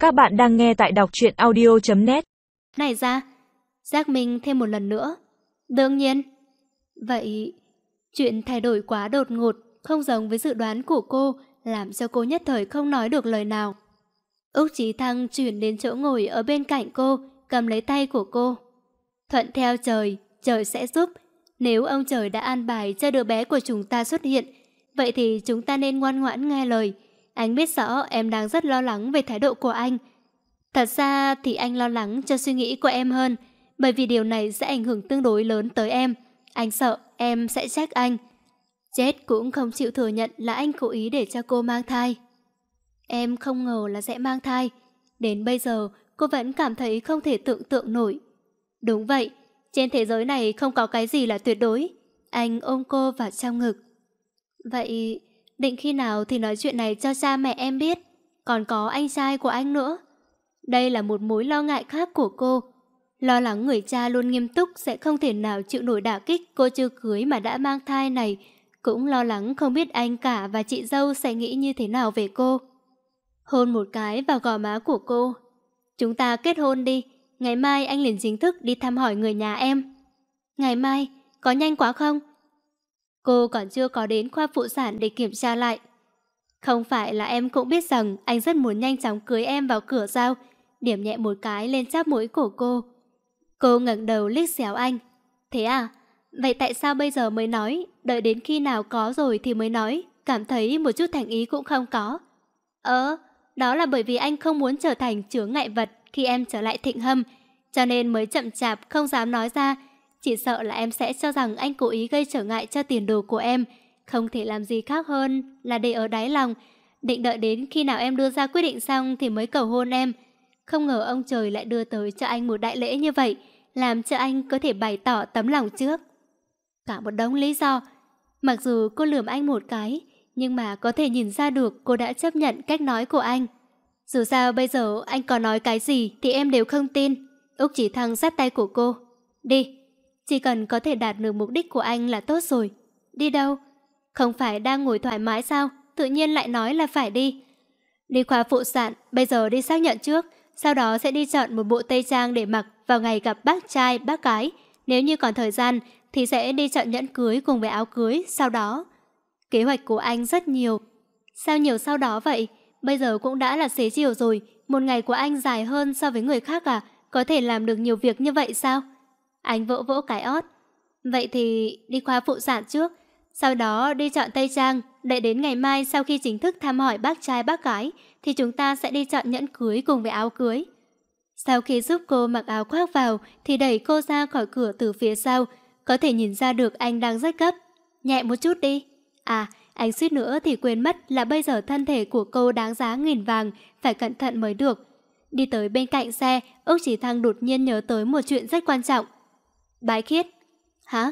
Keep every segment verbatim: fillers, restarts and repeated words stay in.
Các bạn đang nghe tại đọc truyện audio chấm net. Này ra, giác mình thêm một lần nữa. Đương nhiên. Vậy, chuyện thay đổi quá đột ngột, không giống với dự đoán của cô, làm cho cô nhất thời không nói được lời nào. Úc Chí Thăng chuyển đến chỗ ngồi ở bên cạnh cô, cầm lấy tay của cô. Thuận theo trời, trời sẽ giúp. Nếu ông trời đã an bài cho đứa bé của chúng ta xuất hiện, vậy thì chúng ta nên ngoan ngoãn nghe lời. Anh biết rõ em đang rất lo lắng về thái độ của anh. Thật ra thì anh lo lắng cho suy nghĩ của em hơn, bởi vì điều này sẽ ảnh hưởng tương đối lớn tới em. Anh sợ em sẽ trách anh. Jet cũng không chịu thừa nhận là anh cố ý để cho cô mang thai. Em không ngờ là sẽ mang thai. Đến bây giờ cô vẫn cảm thấy không thể tưởng tượng nổi. Đúng vậy, trên thế giới này không có cái gì là tuyệt đối. Anh ôm cô vào trong ngực. Vậy định khi nào thì nói chuyện này cho cha mẹ em biết? Còn có anh trai của anh nữa. Đây là một mối lo ngại khác của cô. Lo lắng người cha luôn nghiêm túc sẽ không thể nào chịu nổi đả kích cô chưa cưới mà đã mang thai này. Cũng lo lắng không biết anh cả và chị dâu sẽ nghĩ như thế nào về cô. Hôn một cái vào gò má của cô. Chúng ta kết hôn đi. Ngày mai anh liền chính thức đi thăm hỏi người nhà em. Ngày mai? Có nhanh quá không? Cô còn chưa có đến khoa phụ sản để kiểm tra lại. Không phải là em cũng biết rằng anh rất muốn nhanh chóng cưới em vào cửa sao? Điểm nhẹ một cái lên cháp mũi của cô. Cô ngẩng đầu liếc xéo anh. Thế à? Vậy tại sao bây giờ mới nói? Đợi đến khi nào có rồi thì mới nói. Cảm thấy một chút thành ý cũng không có. Ờ, đó là bởi vì anh không muốn trở thành chướng ngại vật khi em trở lại Thịnh Hâm, cho nên mới chậm chạp không dám nói ra. Chỉ sợ là em sẽ cho rằng anh cố ý gây trở ngại cho tiền đồ của em. Không thể làm gì khác hơn là để ở đáy lòng, định đợi đến khi nào em đưa ra quyết định xong thì mới cầu hôn em. Không ngờ ông trời lại đưa tới cho anh một đại lễ như vậy, làm cho anh có thể bày tỏ tấm lòng trước. Cả một đống lý do. Mặc dù cô lườm anh một cái, nhưng mà có thể nhìn ra được cô đã chấp nhận cách nói của anh. Dù sao bây giờ anh có nói cái gì thì em đều không tin. Úc Chí Thăng sát tay của cô. Đi. Chỉ cần có thể đạt được mục đích của anh là tốt rồi. Đi đâu? Không phải đang ngồi thoải mái sao? Tự nhiên lại nói là phải đi. Đi khoa phụ sản, bây giờ đi xác nhận trước. Sau đó sẽ đi chọn một bộ tây trang để mặc vào ngày gặp bác trai, bác gái. Nếu như còn thời gian thì sẽ đi chọn nhẫn cưới cùng với áo cưới sau đó. Kế hoạch của anh rất nhiều. Sao nhiều sau đó vậy? Bây giờ cũng đã là xế chiều rồi. Một ngày của anh dài hơn so với người khác à? Có thể làm được nhiều việc như vậy sao? Anh vỗ vỗ cái ót. Vậy thì đi khoa phụ sản trước, sau đó đi chọn tây trang. Đợi đến ngày mai sau khi chính thức thăm hỏi bác trai bác gái thì chúng ta sẽ đi chọn nhẫn cưới cùng với áo cưới. Sau khi giúp cô mặc áo khoác vào thì đẩy cô ra khỏi cửa từ phía sau. Có thể nhìn ra được anh đang rất gấp. Nhẹ một chút đi. À, anh suýt nữa thì quên mất là bây giờ thân thể của cô đáng giá nghìn vàng, phải cẩn thận mới được. Đi tới bên cạnh xe, Úc Chí Thăng đột nhiên nhớ tới một chuyện rất quan trọng. Bái Khiết. Hả?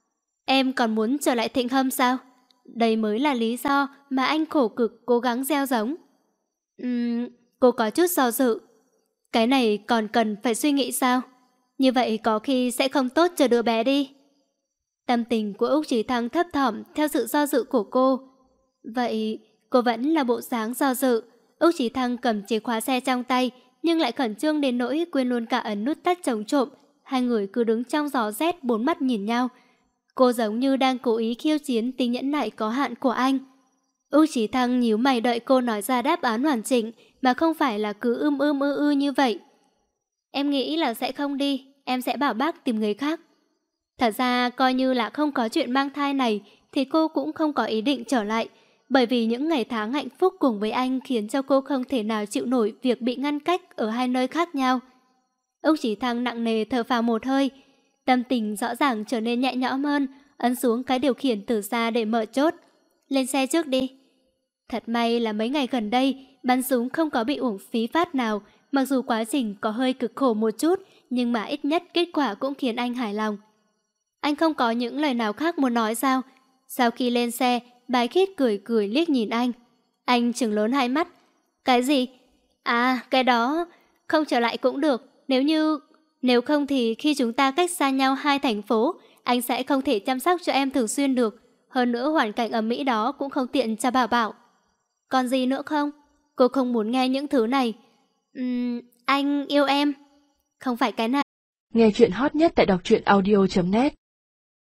Em còn muốn trở lại Thịnh Hâm sao? Đây mới là lý do mà anh khổ cực cố gắng gieo giống. Uhm, cô có chút do dự. Cái này còn cần phải suy nghĩ sao? Như vậy có khi sẽ không tốt cho đứa bé đi. Tâm tình của Úc Chí Thăng thấp thỏm theo sự do dự của cô. Vậy cô vẫn là bộ dáng do dự. Úc Chí Thăng cầm chìa khóa xe trong tay, nhưng lại khẩn trương đến nỗi quên luôn cả ấn nút tắt chống trộm. Hai người cứ đứng trong gió rét bốn mắt nhìn nhau. Cô giống như đang cố ý khiêu chiến tính nhẫn nại có hạn của anh. Úc Chí Thăng nhíu mày đợi cô nói ra đáp án hoàn chỉnh, mà không phải là cứ ưm ưm ư ư như vậy. Em nghĩ là sẽ không đi, em sẽ bảo bác tìm người khác. Thật ra coi như là không có chuyện mang thai này thì cô cũng không có ý định trở lại, bởi vì những ngày tháng hạnh phúc cùng với anh khiến cho cô không thể nào chịu nổi việc bị ngăn cách ở hai nơi khác nhau. Úc Chí Thăng nặng nề thở phào một hơi, tâm tình rõ ràng trở nên nhẹ nhõm hơn, ấn xuống cái điều khiển từ xa để mở chốt. Lên xe trước đi. Thật may là mấy ngày gần đây bắn súng không có bị uổng phí phát nào, mặc dù quá trình có hơi cực khổ một chút, nhưng mà ít nhất kết quả cũng khiến anh hài lòng. Anh không có những lời nào khác muốn nói sao? Sau khi lên xe, Bái Khiết cười cười liếc nhìn anh. Anh trừng lớn hai mắt. Cái gì? À, cái đó không trở lại cũng được. Nếu như... Nếu không thì khi chúng ta cách xa nhau hai thành phố, anh sẽ không thể chăm sóc cho em thường xuyên được. Hơn nữa hoàn cảnh ở Mỹ đó cũng không tiện cho Bảo Bảo. Còn gì nữa không? Cô không muốn nghe những thứ này. Ừm, anh yêu em. Không phải cái này. Nghe chuyện hot nhất tại đọc truyện audio chấm net.